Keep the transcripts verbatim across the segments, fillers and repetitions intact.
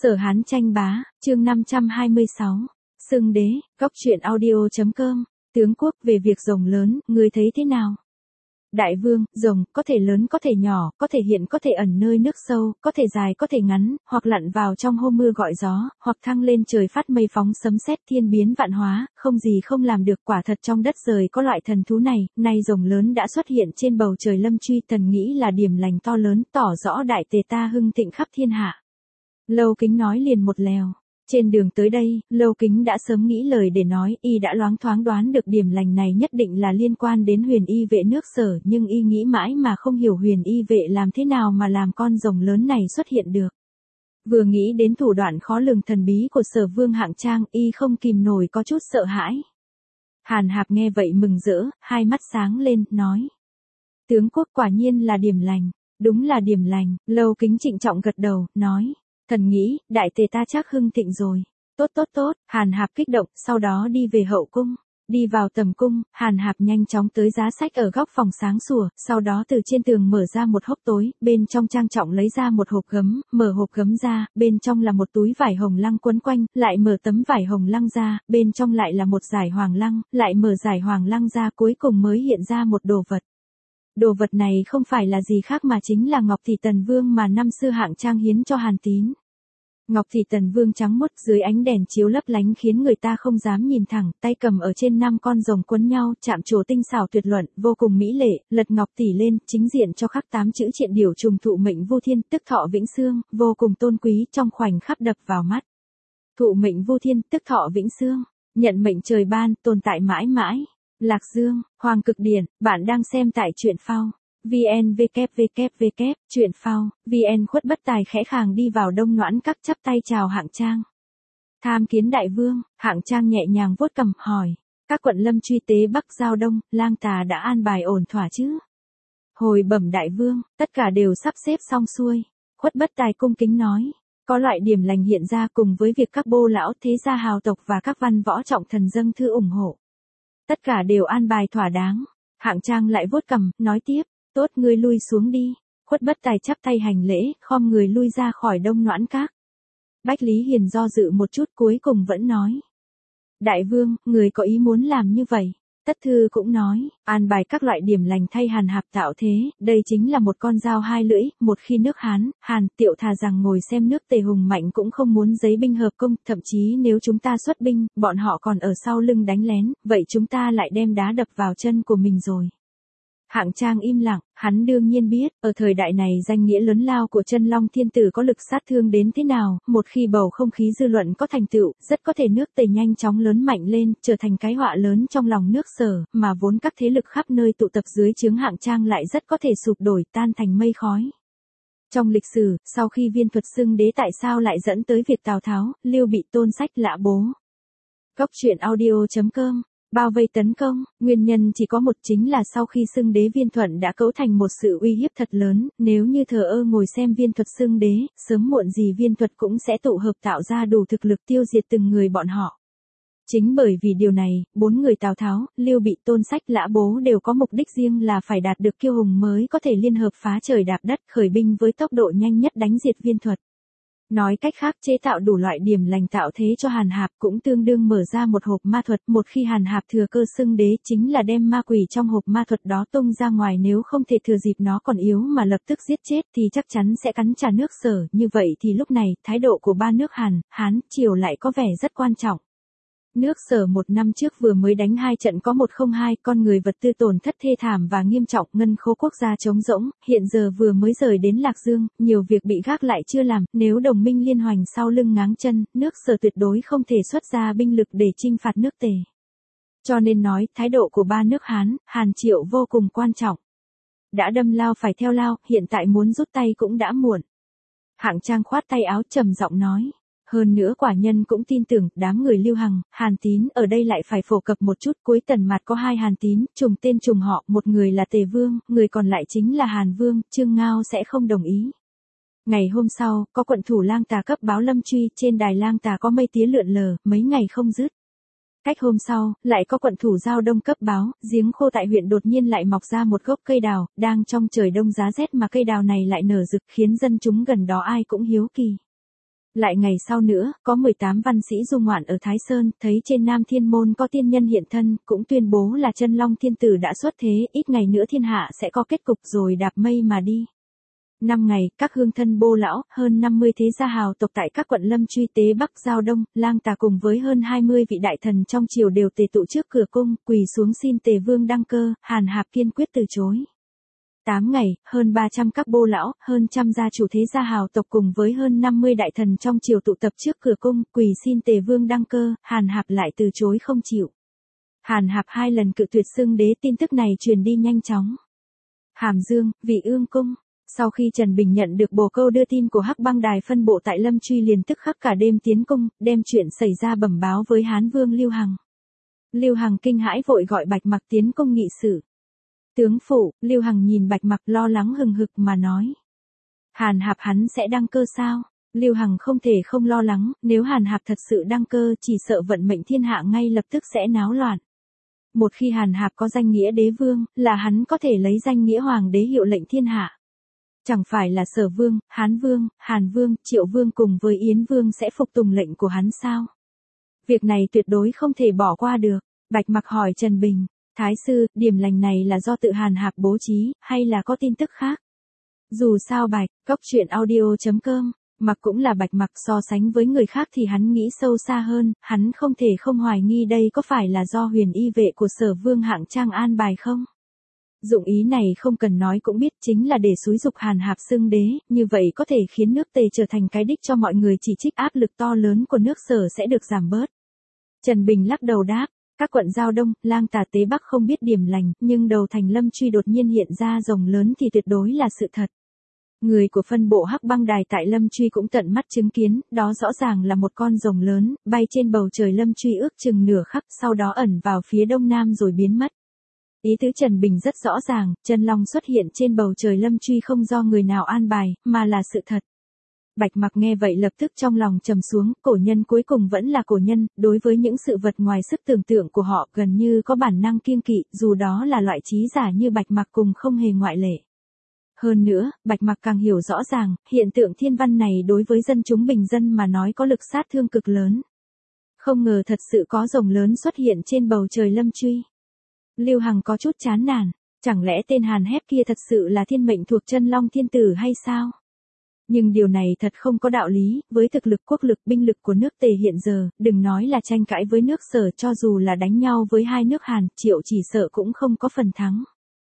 Sở Hán tranh bá, chương năm trăm hai mươi sáu. Xưng đế, góc truyện audio.com. Tướng quốc về việc rồng lớn, ngươi thấy thế nào? Đại vương, rồng, có thể lớn có thể nhỏ, có thể hiện có thể ẩn nơi nước sâu, có thể dài có thể ngắn, hoặc lặn vào trong hô mưa gọi gió, hoặc thăng lên trời phát mây phóng sấm sét thiên biến vạn hóa, không gì không làm được. Quả thật trong đất rời có loại thần thú này, nay rồng lớn đã xuất hiện trên bầu trời lâm truy, thần nghĩ là điểm lành to lớn, tỏ rõ đại tề ta hưng thịnh khắp thiên hạ. Lâu Kính nói liền một lèo. Trên đường tới đây, Lâu Kính đã sớm nghĩ lời để nói, y đã loáng thoáng đoán được điểm lành này nhất định là liên quan đến huyền y vệ nước Sở, nhưng y nghĩ mãi mà không hiểu huyền y vệ làm thế nào mà làm con rồng lớn này xuất hiện được. Vừa nghĩ đến thủ đoạn khó lường thần bí của Sở Vương Hạng Trang, y không kìm nổi có chút sợ hãi. Hàn Hạp nghe vậy mừng rỡ, hai mắt sáng lên, nói: Tướng quốc quả nhiên là điểm lành, đúng là điểm lành. Lâu Kính trịnh trọng gật đầu, nói: Thần nghĩ, đại tề ta chắc hưng thịnh rồi. Tốt tốt tốt, Hàn Hạp kích động, sau đó đi về hậu cung. Đi vào tầm cung, Hàn Hạp nhanh chóng tới giá sách ở góc phòng sáng sủa, sau đó từ trên tường mở ra một hốc tối, bên trong trang trọng lấy ra một hộp gấm, mở hộp gấm ra, bên trong là một túi vải hồng lăng quấn quanh, lại mở tấm vải hồng lăng ra, bên trong lại là một dải hoàng lăng, lại mở dải hoàng lăng ra, cuối cùng mới hiện ra một đồ vật. Đồ vật này không phải là gì khác mà chính là Ngọc Thị Tần Vương mà năm xưa Hạng Trang hiến cho Hàn Tín. Ngọc Thị Tần Vương trắng muốt, dưới ánh đèn chiếu lấp lánh khiến người ta không dám nhìn thẳng, tay cầm ở trên năm con rồng quấn nhau, chạm trổ tinh xảo tuyệt luận, vô cùng mỹ lệ. Lật ngọc tỷ lên, chính diện cho khắc tám chữ triện điểu trùng thụ mệnh vô thiên, tức thọ vĩnh xương, vô cùng tôn quý, trong khoảnh khắc đập vào mắt. Thụ mệnh vô thiên, tức thọ vĩnh xương, nhận mệnh trời ban, tồn tại mãi mãi. Lạc Dương, Hoàng Cực Điển, bạn đang xem tại truyện phao. vn www truyện phao vn. Khuất Bất Tài khẽ khàng đi vào Đông Noãn Các, chắp tay chào Hạng Trang. Tham kiến đại vương. Hạng Trang nhẹ nhàng vuốt cằm, hỏi: Các quận lâm truy tế Bắc giao Đông, lang tà đã an bài ổn thỏa chứ? Hồi bẩm đại vương, tất cả đều sắp xếp xong xuôi. Khuất Bất Tài cung kính nói: Có loại điểm lành hiện ra, cùng với việc các bô lão thế gia hào tộc và các văn võ trọng thần dâng thư ủng hộ, tất cả đều an bài thỏa đáng. Hạng Trang lại vuốt cằm, nói tiếp: Tốt, ngươi lui xuống đi. Khuất Bất Tài chắp tay hành lễ, khom người lui ra khỏi Đông Noãn Các. Bách Lý Hiền do dự một chút, cuối cùng vẫn nói: Đại vương, người có ý muốn làm như vậy. Tất thư cũng nói, an bài các loại điểm lành thay Hàn Hạp tạo thế, đây chính là một con dao hai lưỡi, một khi nước Hán, Hàn, Tiệu thà rằng ngồi xem nước Tề hùng mạnh cũng không muốn giấy binh hợp công, thậm chí nếu chúng ta xuất binh, bọn họ còn ở sau lưng đánh lén, vậy chúng ta lại đem đá đập vào chân của mình rồi. Hạng Trang im lặng, hắn đương nhiên biết, ở thời đại này danh nghĩa lớn lao của Chân Long Thiên Tử có lực sát thương đến thế nào, một khi bầu không khí dư luận có thành tựu, rất có thể nước Tề nhanh chóng lớn mạnh lên, trở thành cái họa lớn trong lòng nước Sở, mà vốn các thế lực khắp nơi tụ tập dưới trướng Hạng Trang lại rất có thể sụp đổi, tan thành mây khói. Trong lịch sử, sau khi Viên Thuật xưng đế tại sao lại dẫn tới việc Tào Tháo, Lưu Bị Tôn Sách Lã Bố. Góc truyện audio.com. Bao vây tấn công, nguyên nhân chỉ có một, chính là sau khi xưng đế Viên Thuận đã cấu thành một sự uy hiếp thật lớn, nếu như thờ ơ ngồi xem Viên Thuật xưng đế, sớm muộn gì Viên Thuật cũng sẽ tụ hợp tạo ra đủ thực lực tiêu diệt từng người bọn họ. Chính bởi vì điều này, bốn người Tào Tháo, Lưu Bị, Tôn Sách, Lã Bố đều có mục đích riêng là phải đạt được kiêu hùng mới có thể liên hợp phá trời đạp đất, khởi binh với tốc độ nhanh nhất đánh diệt Viên Thuật. Nói cách khác, chế tạo đủ loại điểm lành tạo thế cho Hàn Hạp cũng tương đương mở ra một hộp ma thuật, một khi Hàn Hạp thừa cơ xưng đế chính là đem ma quỷ trong hộp ma thuật đó tung ra ngoài, nếu không thể thừa dịp nó còn yếu mà lập tức giết chết thì chắc chắn sẽ cắn trả nước Sở, như vậy thì lúc này, thái độ của ba nước Hàn, Hán, Triều lại có vẻ rất quan trọng. Nước Sở một năm trước vừa mới đánh hai trận có một không hai, con người vật tư tổn thất thê thảm và nghiêm trọng, ngân khố quốc gia trống rỗng, hiện giờ vừa mới rời đến Lạc Dương, nhiều việc bị gác lại chưa làm, nếu đồng minh liên hoành sau lưng ngáng chân, nước Sở tuyệt đối không thể xuất ra binh lực để chinh phạt nước Tề. Cho nên nói, thái độ của ba nước Hán, Hàn, Triệu vô cùng quan trọng. Đã đâm lao phải theo lao, hiện tại muốn rút tay cũng đã muộn. Hạng Trang khoát tay áo trầm giọng nói: Hơn nữa quả nhân cũng tin tưởng, đám người Lưu Hằng, Hàn Tín ở đây lại phải phổ cập một chút, cuối Tần Mạt có hai Hàn Tín, trùng tên trùng họ, một người là Tề Vương, người còn lại chính là Hàn Vương, Trương Ngao sẽ không đồng ý. Ngày hôm sau, có quận thủ lang tà cấp báo lâm truy, trên đài lang tà có mây tía lượn lờ, mấy ngày không dứt. Cách hôm sau, lại có quận thủ Giao Đông cấp báo, giếng khô tại huyện đột nhiên lại mọc ra một gốc cây đào, đang trong trời đông giá rét mà cây đào này lại nở rực, khiến dân chúng gần đó ai cũng hiếu kỳ. Lại ngày sau nữa, có mười tám văn sĩ du ngoạn ở Thái Sơn, thấy trên Nam Thiên Môn có tiên nhân hiện thân, cũng tuyên bố là Chân Long Thiên Tử đã xuất thế, ít ngày nữa thiên hạ sẽ có kết cục rồi đạp mây mà đi. Năm ngày, các hương thân bô lão, hơn năm mươi thế gia hào tộc tại các quận Lâm Truy Tế Bắc Giao Đông, Lang Tà cùng với hơn hai mươi vị đại thần trong triều đều tề tụ trước cửa cung, quỳ xuống xin Tề Vương đăng cơ, Hàn Hạp kiên quyết từ chối. Tám ngày, hơn ba trăm các bô lão, hơn trăm gia chủ thế gia hào tộc cùng với hơn năm mươi đại thần trong triều tụ tập trước cửa cung, quỳ xin Tề Vương đăng cơ, Hàn Hạp lại từ chối không chịu. Hàn Hạp hai lần cự tuyệt xưng đế, tin tức này truyền đi nhanh chóng. Hàm Dương, Vị Ương cung. Sau khi Trần Bình nhận được bồ câu đưa tin của Hắc Băng Đài phân bộ tại Lâm Truy liền tức khắc cả đêm tiến cung, đem chuyện xảy ra bẩm báo với Hán Vương Lưu Hằng. Lưu Hằng kinh hãi vội gọi Bạch Mặc tiến cung nghị sự. Tướng phủ, Lưu Hằng nhìn Bạch Mặc lo lắng hừng hực mà nói. Hàn Hạp hắn sẽ đăng cơ sao? Lưu Hằng không thể không lo lắng, nếu Hàn Hạp thật sự đăng cơ chỉ sợ vận mệnh thiên hạ ngay lập tức sẽ náo loạn. Một khi Hàn Hạp có danh nghĩa đế vương, là hắn có thể lấy danh nghĩa hoàng đế hiệu lệnh thiên hạ. Chẳng phải là Sở Vương, Hán Vương, Hàn Vương, Triệu Vương cùng với Yến Vương sẽ phục tùng lệnh của hắn sao? Việc này tuyệt đối không thể bỏ qua được. Bạch Mặc hỏi Trần Bình, Thái sư, điểm lành này là do tự Hàn Hạp bố trí, hay là có tin tức khác? Dù sao Bạch, Cóc Truyện Audio chấm com, Mặc cũng là Bạch Mặc, so sánh với người khác thì hắn nghĩ sâu xa hơn, hắn không thể không hoài nghi đây có phải là do huyền y vệ của Sở Vương Hạng Trang an bài không? Dụng ý này không cần nói cũng biết, chính là để xúi dục Hàn Hạp xưng đế, như vậy có thể khiến nước Tề trở thành cái đích cho mọi người, chỉ trích áp lực to lớn của nước Sở sẽ được giảm bớt. Trần Bình lắc đầu đáp, các quận Giao Đông, Lang Tà Tế Bắc không biết điểm lành, nhưng đầu thành Lâm Truy đột nhiên hiện ra rồng lớn thì tuyệt đối là sự thật. Người của phân bộ Hắc Băng Đài tại Lâm Truy cũng tận mắt chứng kiến, đó rõ ràng là một con rồng lớn, bay trên bầu trời Lâm Truy ước chừng nửa khắc, sau đó ẩn vào phía đông nam rồi biến mất. Ý tứ Trần Bình rất rõ ràng, chân long xuất hiện trên bầu trời Lâm Truy không do người nào an bài, mà là sự thật. Bạch Mặc nghe vậy lập tức trong lòng trầm xuống, cổ nhân cuối cùng vẫn là cổ nhân, đối với những sự vật ngoài sức tưởng tượng của họ gần như có bản năng kiêng kỵ, dù đó là loại trí giả như Bạch Mặc cùng không hề ngoại lệ. Hơn nữa, Bạch Mặc càng hiểu rõ ràng, hiện tượng thiên văn này đối với dân chúng bình dân mà nói có lực sát thương cực lớn. Không ngờ thật sự có rồng lớn xuất hiện trên bầu trời Lâm Truy. Lưu Hằng có chút chán nản, chẳng lẽ tên Hàn Hép kia thật sự là thiên mệnh thuộc Chân Long Thiên Tử hay sao? Nhưng điều này thật không có đạo lý, với thực lực quốc lực binh lực của nước Tề hiện giờ, đừng nói là tranh cãi với nước Sở, cho dù là đánh nhau với hai nước Hàn, Triệu chỉ sợ cũng không có phần thắng.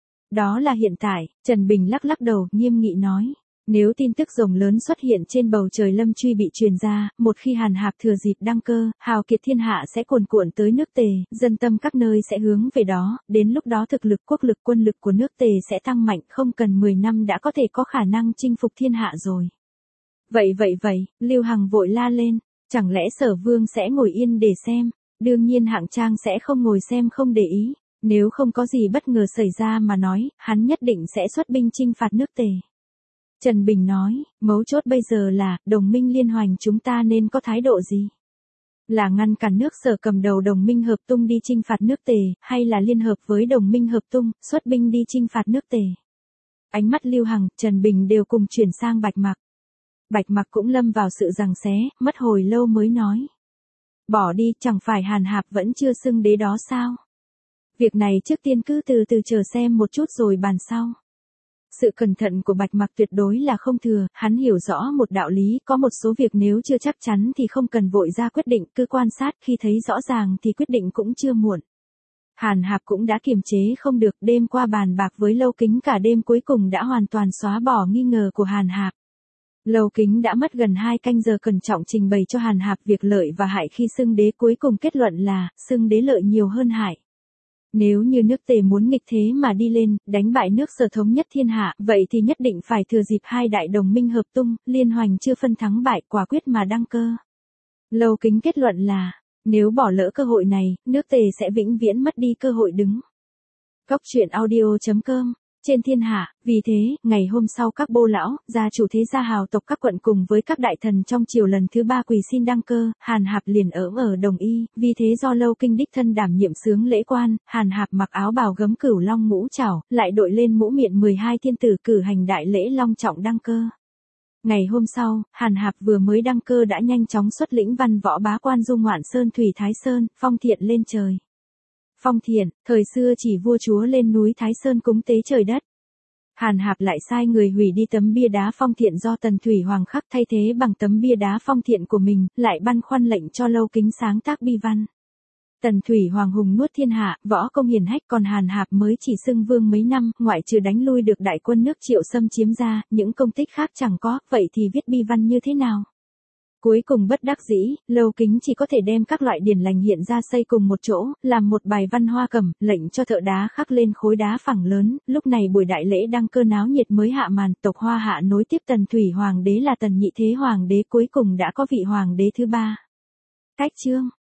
Đó là hiện tại, Trần Bình lắc lắc đầu, nghiêm nghị nói. Nếu tin tức rồng lớn xuất hiện trên bầu trời Lâm Truy bị truyền ra, một khi Hàn Hạp thừa dịp đăng cơ, hào kiệt thiên hạ sẽ cuồn cuộn tới nước Tề, dân tâm các nơi sẽ hướng về đó, đến lúc đó thực lực quốc lực quân lực của nước Tề sẽ tăng mạnh, không cần mười năm đã có thể có khả năng chinh phục thiên hạ rồi. Vậy vậy vậy, Lưu Hằng vội la lên, chẳng lẽ Sở Vương sẽ ngồi yên để xem, đương nhiên Hạng Trang sẽ không ngồi xem không để ý, nếu không có gì bất ngờ xảy ra mà nói, hắn nhất định sẽ xuất binh chinh phạt nước Tề. Trần Bình nói, mấu chốt bây giờ là, đồng minh liên hoành chúng ta nên có thái độ gì? Là ngăn cản nước Sở cầm đầu đồng minh hợp tung đi chinh phạt nước Tề, hay là liên hợp với đồng minh hợp tung, xuất binh đi chinh phạt nước Tề? Ánh mắt Lưu Hằng, Trần Bình đều cùng chuyển sang Bạch Mặc. Bạch Mặc cũng lâm vào sự giằng xé, mất hồi lâu mới nói. Bỏ đi, chẳng phải Hàn Hạp vẫn chưa xưng đế đó sao? Việc này trước tiên cứ từ từ chờ xem một chút rồi bàn sau. Sự cẩn thận của Bạch Mặc tuyệt đối là không thừa, hắn hiểu rõ một đạo lý, có một số việc nếu chưa chắc chắn thì không cần vội ra quyết định, cứ quan sát, khi thấy rõ ràng thì quyết định cũng chưa muộn. Hàn Hạp cũng đã kiềm chế không được, đêm qua bàn bạc với Lâu Kính cả đêm cuối cùng đã hoàn toàn xóa bỏ nghi ngờ của Hàn Hạp. Lâu Kính đã mất gần hai canh giờ cẩn trọng trình bày cho Hàn Hạp việc lợi và hại khi xưng đế, cuối cùng kết luận là, xưng đế lợi nhiều hơn hại. Nếu như nước Tề muốn nghịch thế mà đi lên, đánh bại nước Sở thống nhất thiên hạ, vậy thì nhất định phải thừa dịp hai đại đồng minh hợp tung, liên hoành chưa phân thắng bại, quả quyết mà đăng cơ. Lâu Kính kết luận là, nếu bỏ lỡ cơ hội này, nước Tề sẽ vĩnh viễn mất đi cơ hội đứng. Cóc Truyện Audio chấm com. Trên thiên hạ, vì thế, ngày hôm sau các bô lão, gia chủ thế gia hào tộc các quận cùng với các đại thần trong triều lần thứ ba quỳ xin đăng cơ, Hàn Hạp liền ở ở đồng ý, vì thế do Lâu Kinh đích thân đảm nhiệm xướng lễ quan, Hàn Hạp mặc áo bào gấm cửu long ngũ trảo, lại đội lên mũ miện mười hai thiên tử cử hành đại lễ long trọng đăng cơ. Ngày hôm sau, Hàn Hạp vừa mới đăng cơ đã nhanh chóng xuất lĩnh văn võ bá quan du ngoạn Sơn Thủy Thái Sơn, phong thiện lên trời. Phong thiện, thời xưa chỉ vua chúa lên núi Thái Sơn cúng tế trời đất. Hàn Hạp lại sai người hủy đi tấm bia đá phong thiện do Tần Thủy Hoàng khắc thay thế bằng tấm bia đá phong thiện của mình, lại băn khoăn lệnh cho Lâu Kính sáng tác bi văn. Tần Thủy Hoàng hùng nuốt thiên hạ, võ công hiển hách, còn Hàn Hạp mới chỉ xưng vương mấy năm, ngoại trừ đánh lui được đại quân nước Triệu xâm chiếm ra, những công tích khác chẳng có, vậy thì viết bi văn như thế nào? Cuối cùng bất đắc dĩ, Lâu Kính chỉ có thể đem các loại điển lành hiện ra xây cùng một chỗ, làm một bài văn hoa cẩm, lệnh cho thợ đá khắc lên khối đá phẳng lớn. Lúc này buổi đại lễ đăng cơ náo nhiệt mới hạ màn, tộc Hoa Hạ nối tiếp Tần Thủy Hoàng đế là Tần Nhị Thế Hoàng đế, cuối cùng đã có vị hoàng đế thứ ba. Cách chương